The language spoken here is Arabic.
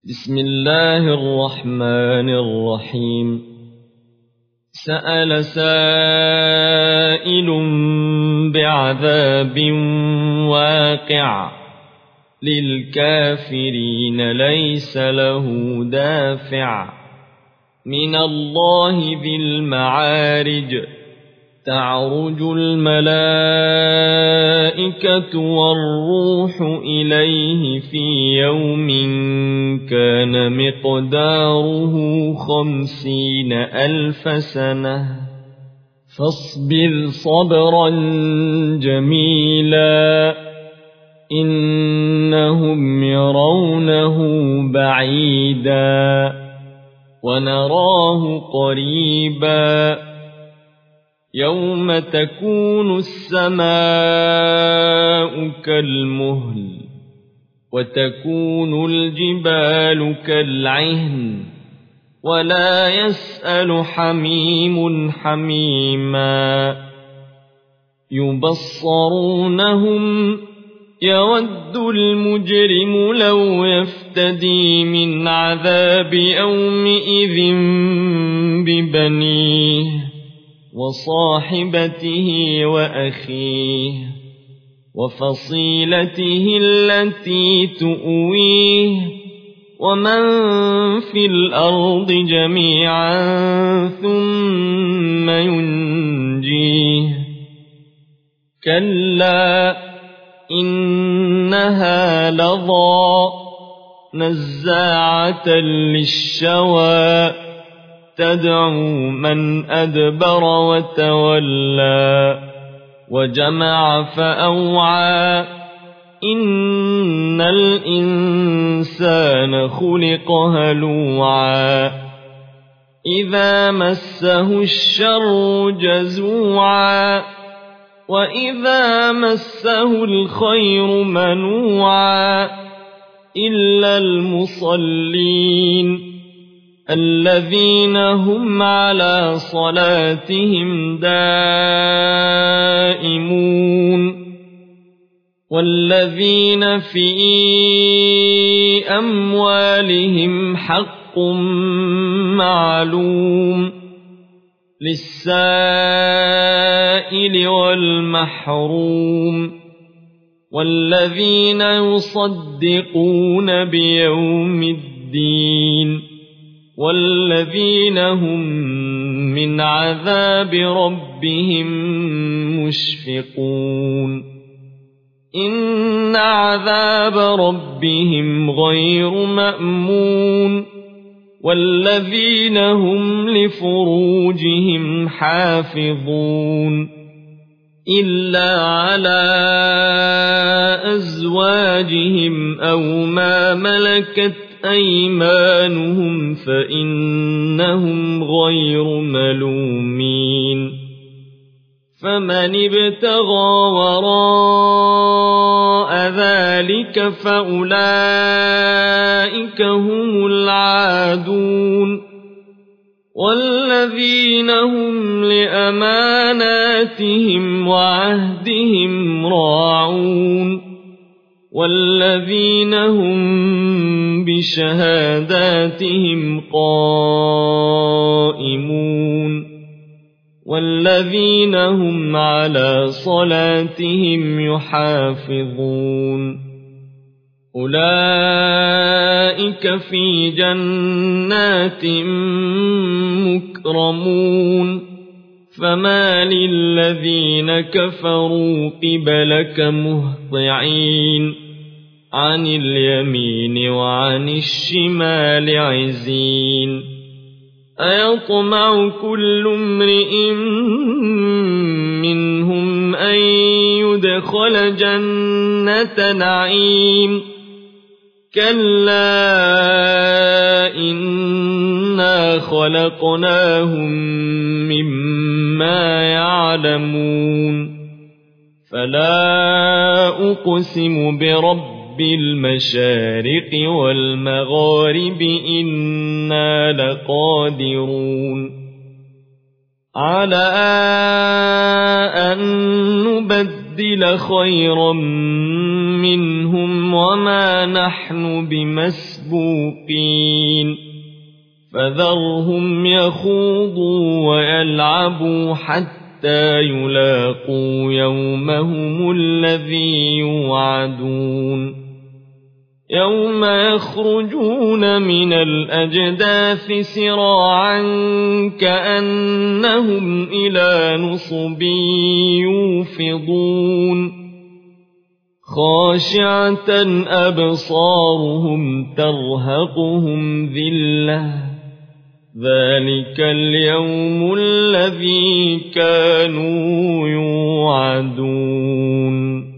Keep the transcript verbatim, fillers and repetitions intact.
بسم الله الرحمن الرحيم. سأل سائل بعذاب واقع للكافرين ليس له دافع من الله ذي المعارج. تعرج الملائكة والروح إليه في يوم كان مقداره خمسين ألف سنة فاصبر صبرا جميلا إنهم يرونه بعيدا ونراه قريبا. يوم تكون السماء كالمهل وتكون الجبال كالعهن ولا يسأل حميم حميما. يبصرونهم يود المجرم لو يفتدي من عذاب يومئذ ببنيه وصاحبته وأخيه وفصيلته التي تؤويه ومن في الأرض جميعا ثم ينجيه. كلا إنها لظى نزاعة للشوى تدعو من أدبر وتولى وجمع فأوعى. إن الإنسان خلق هلوعا إذا مسه الشر جزوعا وإذا مسه الخير منوعا إلا المصلين الذين هم على صلاتهم دائمون والذين في أموالهم حق معلوم للسائل والمحروم والذين يصدقون بيوم الدين والذين هم من عذاب ربهم مشفقون. إن عذاب ربهم غير مأمون والذين هم لفروجهم حافظون إلا على أزواجهم أو ما ملكت أيمانهم فإنهم غير ملومين. فمن ابتغى وراء ذلك فأولئك هم العادون والذين هم لأماناتهم وعهدهم راعون والذين هم بشهاداتهم قائمون والذين هم على صلاتهم يحافظون. أولئك في جنات مكرمون فما للذين كفروا قبلك مهطعين عن اليمين وعن الشمال عزين. أيطمع كل امرئ منهم أن يدخل جنة نعيم كلا إنا خلقناهم مما يعلمون. فلا أقسم برب بالمشارق والمغارب إنا لقادرون على أن نبدل نبدل خيرا منهم وما نحن بمسبوقين فذرهم يخوضوا ويلعبوا حتى يلاقوا يومهم الذي يوعدون يوم يخرجون من الأجداث سراعا كأنهم إلى نصب يوفضون خاشعة أبصارهم ترهقهم ذلة ذلك اليوم الذي كانوا يوعدون